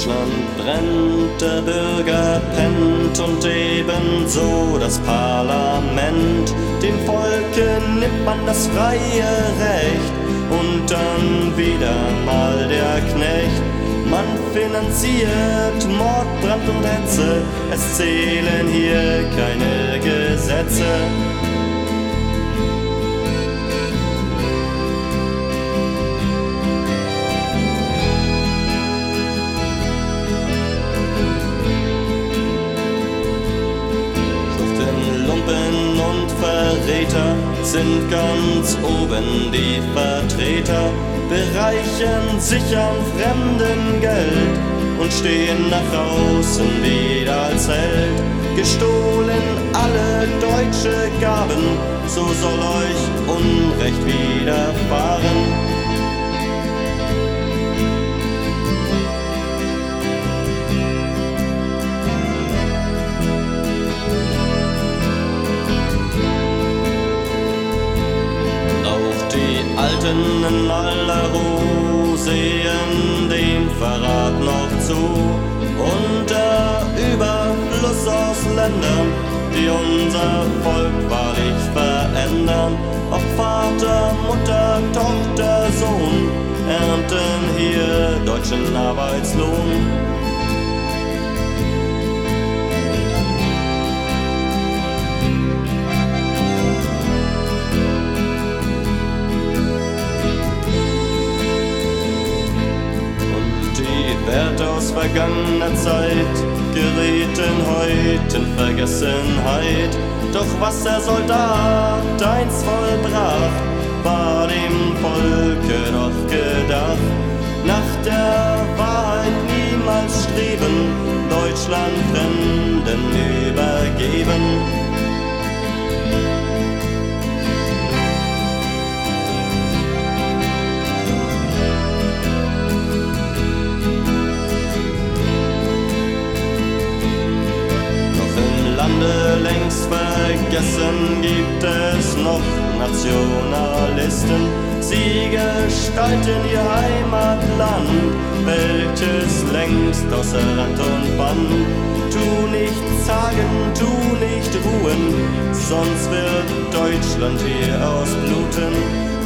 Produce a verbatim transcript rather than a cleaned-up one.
Deutschland brennt, der Bürger pennt und ebenso das Parlament. Dem Volke nimmt man das freie Recht und dann wieder mal der Knecht. Man finanziert Mord, Brand und Hetze, es zählen hier keine Gesetze. Lumpen und Verräter sind ganz oben die Vertreter, bereichern sich an fremdem Geld und stehen nach außen wieder als Held. Gestohlen alle deutsche Gaben, so soll euch Unrecht widerfahren. Alten in aller Ruhe sehen dem Verrat noch zu und der Überfluss aus Ländern, die unser Volk wahrlich verändern. Ob Vater, Mutter, Tochter, Sohn ernten hier deutschen Arbeitslohn. Werte aus vergangener Zeit gerieten heut in Vergessenheit. Doch was der Soldat einst vollbracht, war dem Volke doch gedacht. Nach der Wahrheit niemals streben, Deutschland Fremden übergeben. Längst vergessen gibt es noch Nationalisten. Sie gestalten ihr Heimatland, welches längst außer Rand und Band. Tu nicht zagen, tu nicht ruhen, sonst wird Deutschland hier ausbluten.